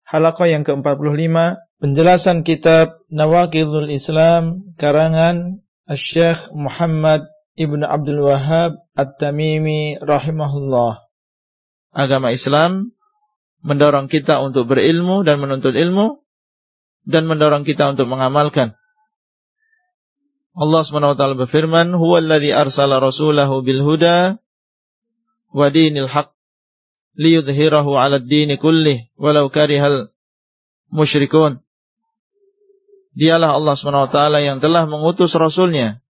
halaqah yang ke-45, penjelasan kitab Nawaqidul Islam karangan Syekh Muhammad Ibn Abdul Wahhab At-Tamimi rahimahullah. Agama Islam mendorong kita untuk berilmu dan menuntut ilmu, dan mendorong kita untuk mengamalkan. Allah SWT berfirman, "Huwallazi arsala rasulahu bil huda wa dinil haqq liyudhhirahu 'alad dini kullih walau karihal musyrikun." Dialah Allah SWT yang telah mengutus Rasulnya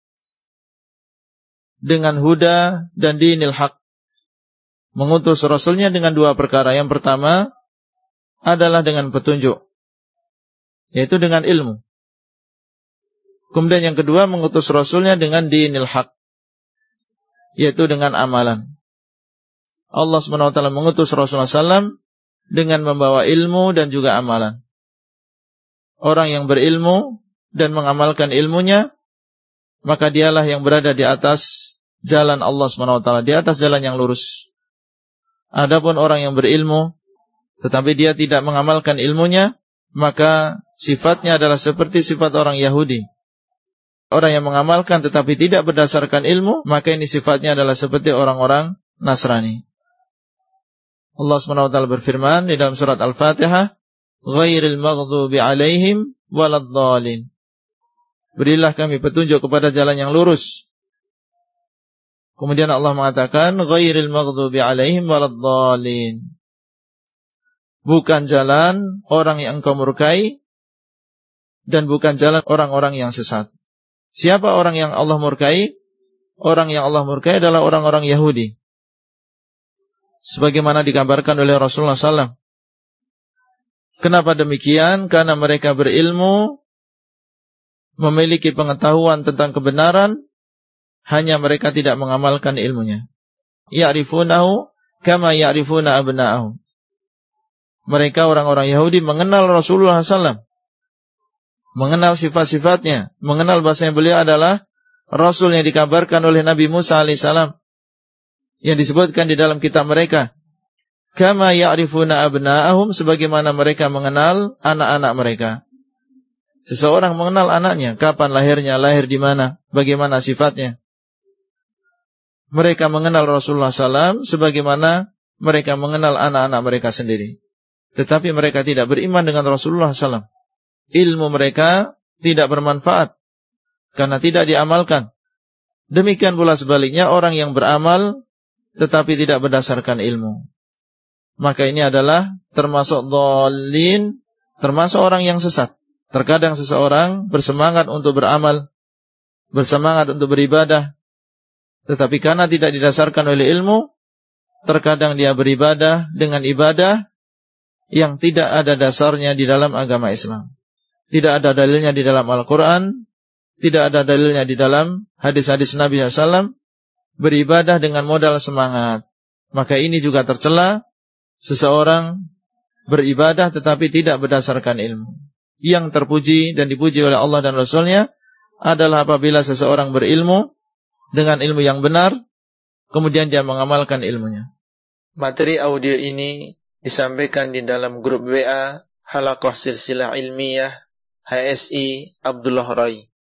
dengan huda dan dinil haq. Mengutus Rasulnya dengan dua perkara. Yang pertama adalah dengan petunjuk, yaitu dengan ilmu. Kemudian yang kedua, mengutus Rasulnya dengan dinil haq, yaitu dengan amalan. Allah SWT mengutus Rasulullah SAW dengan membawa ilmu dan juga amalan. Orang yang berilmu dan mengamalkan ilmunya, maka dialah yang berada di atas jalan Allah SWT, di atas jalan yang lurus. Adapun orang yang berilmu tetapi dia tidak mengamalkan ilmunya, maka sifatnya adalah seperti sifat orang Yahudi. Orang yang mengamalkan tetapi tidak berdasarkan ilmu, maka ini sifatnya adalah seperti orang-orang Nasrani. Allah SWT berfirman di dalam surat Al-Fatihah, "Ghairil maghdubi alaihim waladdallin." Berilah kami petunjuk kepada jalan yang lurus. Kemudian Allah mengatakan, "Ghairil maghdubi alaihim waladdallin." Bukan jalan orang yang engkau murkai, dan bukan jalan orang-orang yang sesat. Siapa orang yang Allah murkai? Orang yang Allah murkai adalah orang-orang Yahudi, sebagaimana digambarkan oleh Rasulullah SAW. Kenapa demikian? Karena mereka berilmu, memiliki pengetahuan tentang kebenaran, hanya mereka tidak mengamalkan ilmunya. Ya'rifunahu kama ya'rifuna abna'ahum. Mereka orang-orang Yahudi mengenal Rasulullah SAW, mengenal sifat-sifatnya, mengenal bahasanya beliau adalah Rasul yang dikabarkan oleh Nabi Musa alaihissalam, yang disebutkan di dalam kitab mereka. Kama ya'rifuna abna'ahum, sebagaimana mereka mengenal anak-anak mereka. Seseorang mengenal anaknya, kapan lahirnya, lahir di mana, bagaimana sifatnya. Mereka mengenal Rasulullah SAW sebagaimana mereka mengenal anak-anak mereka sendiri. Tetapi mereka tidak beriman dengan Rasulullah SAW. Ilmu mereka tidak bermanfaat karena tidak diamalkan. Demikian pula sebaliknya, orang yang beramal tetapi tidak berdasarkan ilmu, maka ini adalah termasuk dhalin, termasuk orang yang sesat. Terkadang seseorang bersemangat untuk beramal, bersemangat untuk beribadah, tetapi karena tidak didasarkan oleh ilmu, terkadang dia beribadah dengan ibadah yang tidak ada dasarnya di dalam agama Islam. Tidak ada dalilnya di dalam Al-Quran, tidak ada dalilnya di dalam hadis-hadis Nabi SAW. Beribadah dengan modal semangat, maka ini juga tercela. Seseorang beribadah tetapi tidak berdasarkan ilmu. Yang terpuji dan dipuji oleh Allah dan Rasulnya adalah apabila seseorang berilmu dengan ilmu yang benar, kemudian dia mengamalkan ilmunya. Materi audio ini disampaikan di dalam grup WA Halaqah Silsilah Ilmiah HSI Abdullah Rai.